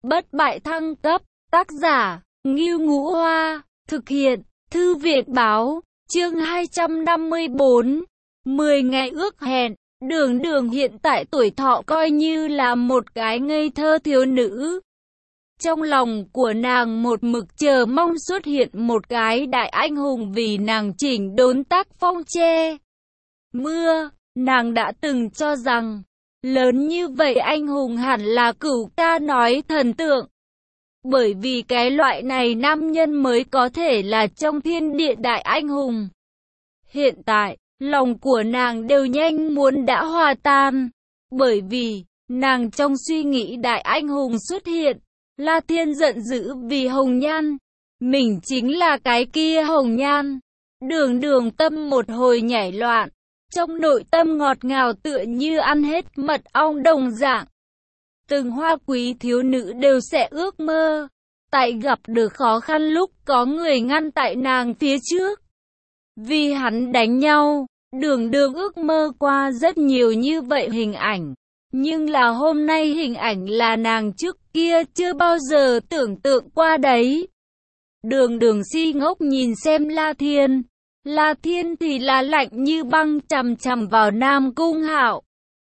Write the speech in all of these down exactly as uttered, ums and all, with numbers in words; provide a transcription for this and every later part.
bất bại thăng cấp, tác giả, Ngưu Ngũ Hoa, thực hiện, Thư viện Báo, chương hai trăm năm mươi bốn, mười ngày ước hẹn. Đường Đường hiện tại tuổi thọ coi như là một cái ngây thơ thiếu nữ. Trong lòng của nàng một mực chờ mong xuất hiện một cái đại anh hùng vì nàng chỉnh đốn tác phong che mưa. Nàng đã từng cho rằng, lớn như vậy anh hùng hẳn là Cửu ca nói thần tượng. Bởi vì cái loại này nam nhân mới có thể là trong thiên địa đại anh hùng. Hiện tại, lòng của nàng đều nhanh muốn đã hòa tan. Bởi vì, nàng trong suy nghĩ đại anh hùng xuất hiện. La Thiên giận dữ vì Hồng Nhan. Mình chính là cái kia Hồng Nhan. Đường Đường tâm một hồi nhảy loạn. Trong nội tâm ngọt ngào tựa như ăn hết mật ong đồng dạng. Từng hoa quý thiếu nữ đều sẽ ước mơ. Tại gặp được khó khăn lúc có người ngăn tại nàng phía trước. Vì hắn đánh nhau, Đường Đường ước mơ qua rất nhiều như vậy hình ảnh. Nhưng là hôm nay hình ảnh là nàng trước kia chưa bao giờ tưởng tượng qua đấy. Đường Đường si ngốc nhìn xem La Thiên. La Thiên thì là lạnh như băng chằm chằm vào Nam Cung Hạo.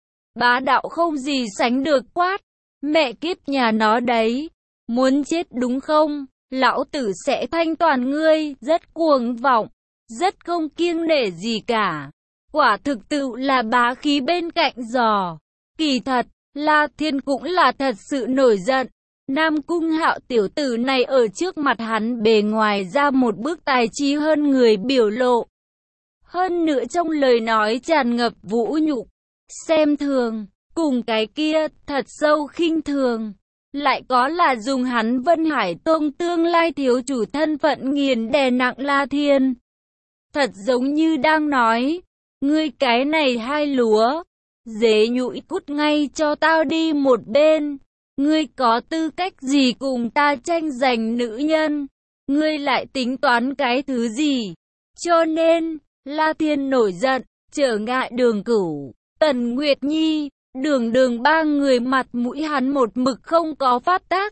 Bá đạo không gì sánh được quát. Mẹ kiếp nhà nó đấy. Muốn chết đúng không? Lão tử sẽ thanh toàn ngươi. Rất cuồng vọng. Rất không kiêng nể gì cả. Quả thực tự là bá khí bên cạnh giò. Kỳ thật, La Thiên cũng là thật sự nổi giận. Nam Cung Hạo tiểu tử này ở trước mặt hắn bề ngoài ra một bước tài trí hơn người biểu lộ. Hơn nữa trong lời nói tràn ngập vũ nhục, xem thường, cùng cái kia thật sâu khinh thường. Lại có là dùng hắn Vân Hải Tông tương lai thiếu chủ thân phận nghiền đè nặng La Thiên. Thật giống như đang nói, ngươi cái này hai lúa, dế nhũi cút ngay cho tao đi một bên. Ngươi có tư cách gì cùng ta tranh giành nữ nhân? Ngươi lại tính toán cái thứ gì? Cho nên, La Thiên nổi giận, trở ngại Đường Cửu, Tần Nguyệt Nhi, Đường Đường ba người mặt mũi hắn một mực không có phát tác.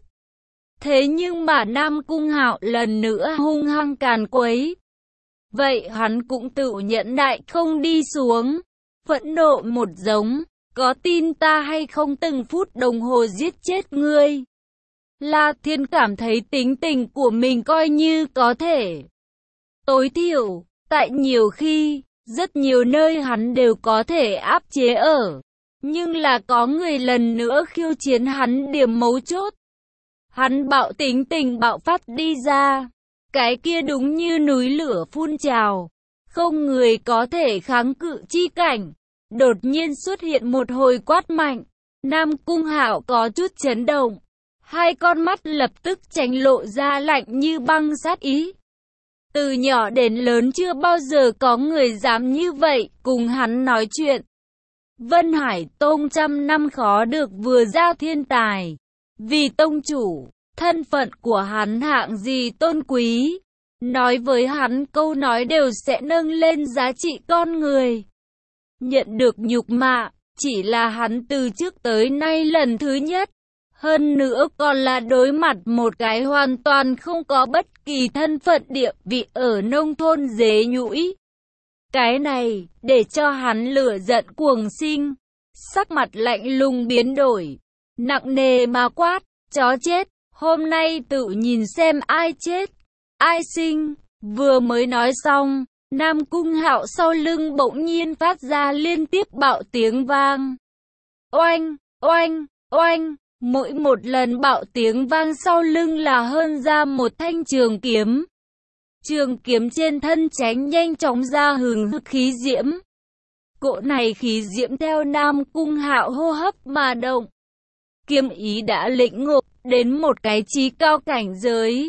Thế nhưng mà Nam Cung Hạo lần nữa hung hăng càn quấy. Vậy hắn cũng tự nhẫn nại không đi xuống. Phẫn nộ một giống. Có tin ta hay không từng phút đồng hồ giết chết ngươi? La Thiên cảm thấy tính tình của mình coi như có thể. Tối thiểu, tại nhiều khi, rất nhiều nơi hắn đều có thể áp chế ở. Nhưng là có người lần nữa khiêu chiến hắn điểm mấu chốt. Hắn bạo tính tình bạo phát đi ra. Cái kia đúng như núi lửa phun trào. Không người có thể kháng cự chi cảnh. Đột nhiên xuất hiện một hồi quát mạnh. Nam Cung Hạo có chút chấn động. Hai con mắt lập tức tránh lộ ra lạnh như băng sát ý. Từ nhỏ đến lớn chưa bao giờ có người dám như vậy cùng hắn nói chuyện. Vân Hải Tông trăm năm khó được vừa ra thiên tài. Vì tông chủ, thân phận của hắn hạng gì tôn quý. Nói với hắn câu nói đều sẽ nâng lên giá trị con người. Nhận được nhục mạ, chỉ là hắn từ trước tới nay lần thứ nhất. Hơn nữa còn là đối mặt một cái hoàn toàn không có bất kỳ thân phận địa vị ở nông thôn dế nhũi. Cái này, để cho hắn lửa giận cuồng sinh. Sắc mặt lạnh lùng biến đổi. Nặng nề mà quát, chó chết, hôm nay tự nhìn xem ai chết, ai sinh. Vừa mới nói xong. Nam Cung Hạo sau lưng bỗng nhiên phát ra liên tiếp bạo tiếng vang. Oanh, oanh, oanh, mỗi một lần bạo tiếng vang sau lưng là hơn ra một thanh trường kiếm. Trường kiếm trên thân tránh nhanh chóng ra hừng hực khí diễm. Cỗ này khí diễm theo Nam Cung Hạo hô hấp mà động. Kiếm ý đã lĩnh ngộ đến một cái trí cao cảnh giới.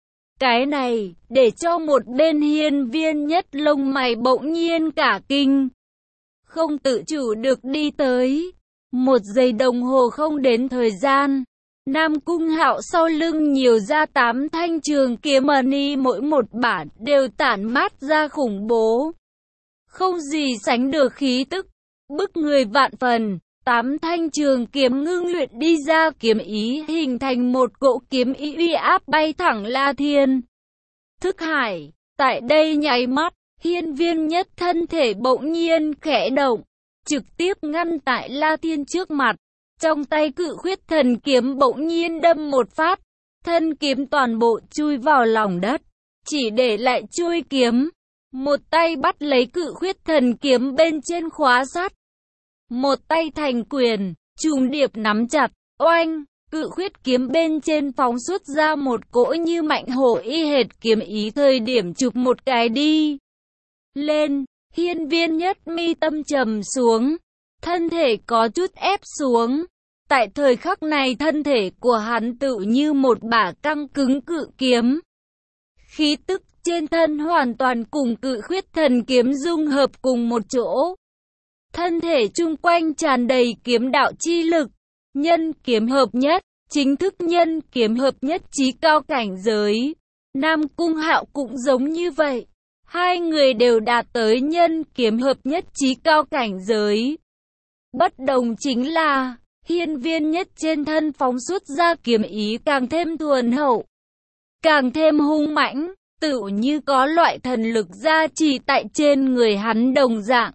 Cái này, để cho một bên hiên viên nhất lông mày bỗng nhiên cả kinh. Không tự chủ được đi tới. Một giây đồng hồ không đến thời gian. Nam Cung Hạo sau lưng nhiều ra tám thanh trường kiếm ni mỗi một bản đều tản mát ra khủng bố. Không gì sánh được khí tức, bức người vạn phần. Tám thanh trường kiếm ngưng luyện đi ra kiếm ý hình thành một cỗ kiếm ý uy áp bay thẳng La Thiên. Thức hải, tại đây nháy mắt, hiên viên nhất thân thể bỗng nhiên khẽ động, trực tiếp ngăn tại La Thiên trước mặt. Trong tay cự khuyết thần kiếm bỗng nhiên đâm một phát, thân kiếm toàn bộ chui vào lòng đất, chỉ để lại chuôi kiếm. Một tay bắt lấy cự khuyết thần kiếm bên trên khóa sắt, một tay thành quyền, trùng điệp nắm chặt, oanh, cự khuyết kiếm bên trên phóng xuất ra một cỗ như mạnh hổ y hệt kiếm ý thời điểm chụp một cái đi lên. Hiên viên nhất mi tâm trầm xuống, thân thể có chút ép xuống. Tại thời khắc này thân thể của hắn tự như một bả căng cứng cự kiếm. Khí tức trên thân hoàn toàn cùng cự khuyết thần kiếm dung hợp cùng một chỗ. Thân thể chung quanh tràn đầy kiếm đạo chi lực, nhân kiếm hợp nhất, chính thức nhân kiếm hợp nhất chí cao cảnh giới. Nam Cung Hạo cũng giống như vậy, hai người đều đạt tới nhân kiếm hợp nhất chí cao cảnh giới. Bất đồng chính là, hiên viên nhất trên thân phóng xuất ra kiếm ý càng thêm thuần hậu, càng thêm hung mãnh, tự như có loại thần lực gia trì tại trên người hắn đồng dạng.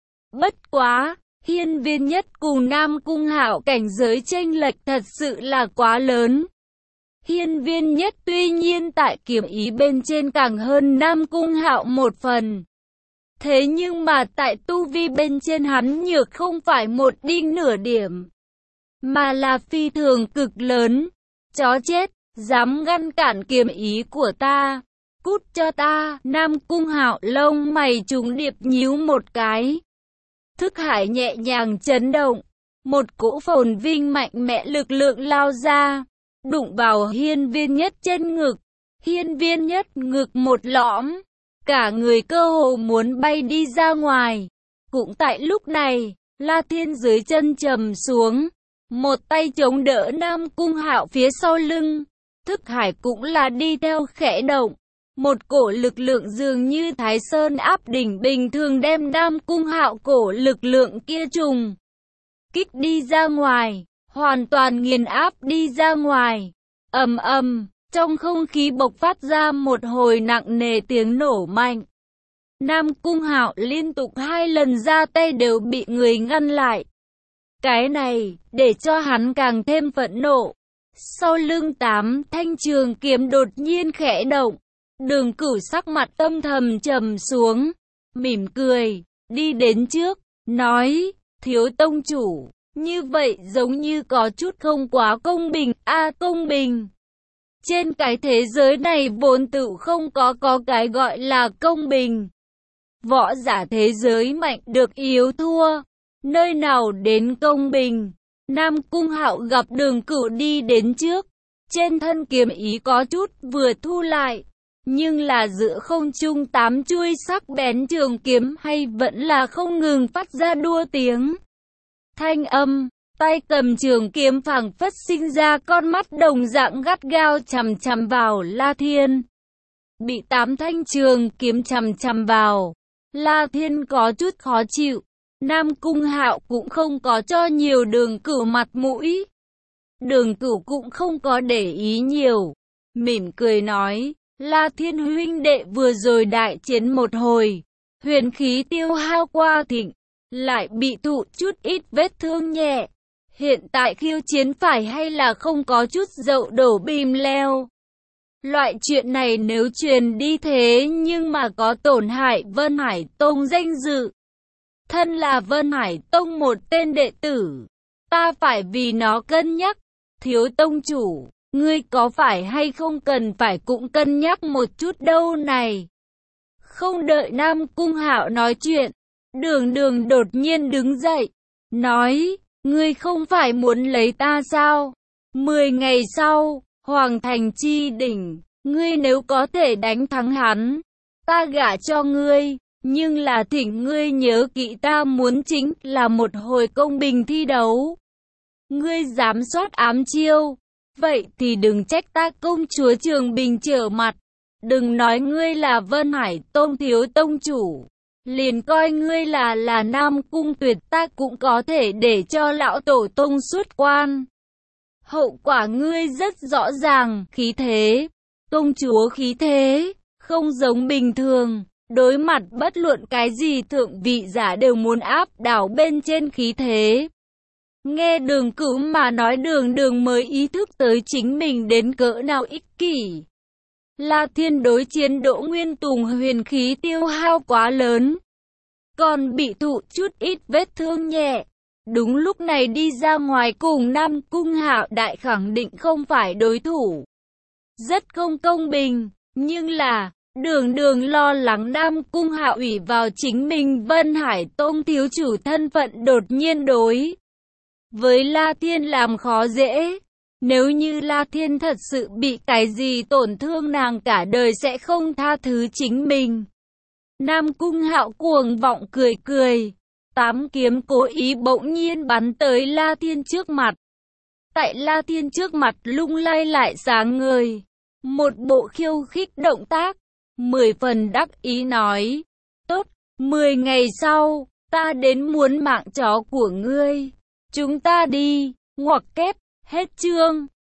Bất quá, hiên viên nhất cùng Nam Cung Hạo cảnh giới chênh lệch thật sự là quá lớn. Hiên viên nhất tuy nhiên tại kiếm ý bên trên càng hơn Nam Cung Hạo một phần. Thế nhưng mà tại tu vi bên trên hắn nhược không phải một đinh nửa điểm, mà là phi thường cực lớn. Chó chết, dám ngăn cản kiếm ý của ta, cút cho ta. Nam Cung Hạo lông mày trùng điệp nhíu một cái. Thức hải nhẹ nhàng chấn động, một cỗ phồn vinh mạnh mẽ lực lượng lao ra, đụng vào hiên viên nhất trên ngực. Hiên viên nhất ngực một lõm, cả người cơ hồ muốn bay đi ra ngoài. Cũng tại lúc này, La Thiên dưới chân trầm xuống, một tay chống đỡ Nam Cung Hạo phía sau lưng. Thức hải cũng là đi theo khẽ động. Một cổ lực lượng dường như Thái Sơn áp đỉnh bình thường đem Nam Cung Hạo cổ lực lượng kia trùng kích đi ra ngoài, hoàn toàn nghiền áp đi ra ngoài. Ầm ầm, trong không khí bộc phát ra một hồi nặng nề tiếng nổ mạnh. Nam Cung Hạo liên tục hai lần ra tay đều bị người ngăn lại. Cái này, để cho hắn càng thêm phẫn nộ. Sau lưng tám thanh trường kiếm đột nhiên khẽ động. Đường Cửu sắc mặt âm thầm trầm xuống, mỉm cười, đi đến trước, nói, thiếu tông chủ, như vậy giống như có chút không quá công bình. A à, công bình. Trên cái thế giới này vốn tự không có có cái gọi là công bình. Võ giả thế giới mạnh được yếu thua, nơi nào đến công bình. Nam Cung Hạo gặp Đường Cửu đi đến trước, trên thân kiếm ý có chút vừa thu lại. Nhưng là giữa không trung tám chuôi sắc bén trường kiếm hay vẫn là không ngừng phát ra đua tiếng. Thanh âm, tay cầm trường kiếm phảng phất sinh ra con mắt đồng dạng gắt gao chằm chằm vào La Thiên. Bị tám thanh trường kiếm chằm chằm vào, La Thiên có chút khó chịu. Nam Cung Hạo cũng không có cho nhiều Đường Cửu mặt mũi. Đường Cửu cũng không có để ý nhiều, mỉm cười nói, La Thiên huynh đệ vừa rồi đại chiến một hồi, huyền khí tiêu hao qua thịnh, lại bị thụ chút ít vết thương nhẹ. Hiện tại khiêu chiến phải hay là không có chút dậu đổ bìm leo. Loại chuyện này nếu truyền đi thế nhưng mà có tổn hại Vân Hải Tông danh dự. Thân là Vân Hải Tông một tên đệ tử, ta phải vì nó cân nhắc. Thiếu tông chủ, ngươi có phải hay không cần phải cũng cân nhắc một chút đâu này. Không đợi Nam Cung Hạo nói chuyện, Đường Đường đột nhiên đứng dậy, nói, ngươi không phải muốn lấy ta sao? Mười ngày sau, Hoàng Thành Chi Đỉnh, ngươi nếu có thể đánh thắng hắn, ta gả cho ngươi. Nhưng là thỉnh ngươi nhớ kỹ ta muốn chính là một hồi công bình thi đấu. Ngươi dám soát ám chiêu, vậy thì đừng trách ta công chúa Trường Bình trở mặt. Đừng nói ngươi là Vân Hải Tông thiếu tông chủ, liền coi ngươi là là Nam Cung Tuyệt, ta cũng có thể để cho lão tổ tông xuất quan. Hậu quả ngươi rất rõ ràng, khí thế, công chúa khí thế, không giống bình thường, đối mặt bất luận cái gì thượng vị giả đều muốn áp đảo bên trên khí thế. Nghe Đường Cửu mà nói, Đường Đường mới ý thức tới chính mình đến cỡ nào ích kỷ. La Thiên đối chiến Đỗ Nguyên Tùng huyền khí tiêu hao quá lớn, còn bị thụ chút ít vết thương nhẹ. Đúng lúc này đi ra ngoài cùng Nam Cung Hạo Đại khẳng định không phải đối thủ. Rất không công bình, nhưng là, Đường Đường lo lắng Nam Cung Hạo ủy vào chính mình Vân Hải Tông thiếu chủ thân phận đột nhiên đối với La Thiên làm khó dễ. Nếu như La Thiên thật sự bị cái gì tổn thương, nàng cả đời sẽ không tha thứ chính mình. Nam Cung Hạo cuồng vọng cười cười. Tám kiếm cố ý bỗng nhiên bắn tới La Thiên trước mặt. Tại La Thiên trước mặt lung lay lại sáng ngời. Một bộ khiêu khích động tác. Mười phần đắc ý nói. Tốt, mười ngày sau, ta đến muốn mạng chó của ngươi. Chúng ta đi, ngoặc kép, hết chương.